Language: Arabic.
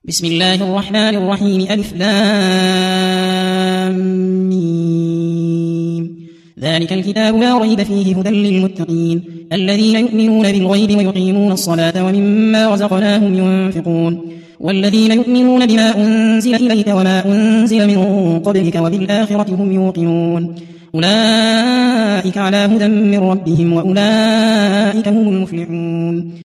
بسم الله الرحمن الرحيم ألف لام ميم. ذلك الكتاب لا ريب فيه هدى للمتقين الذين يؤمنون بالغيب ويقيمون الصلاة ومما رزقناهم ينفقون والذين يؤمنون بما أنزل إليك وما أنزل من قبلك وبالآخرة هم يوقنون أولئك على هدى من ربهم وأولئك هم المفلحون.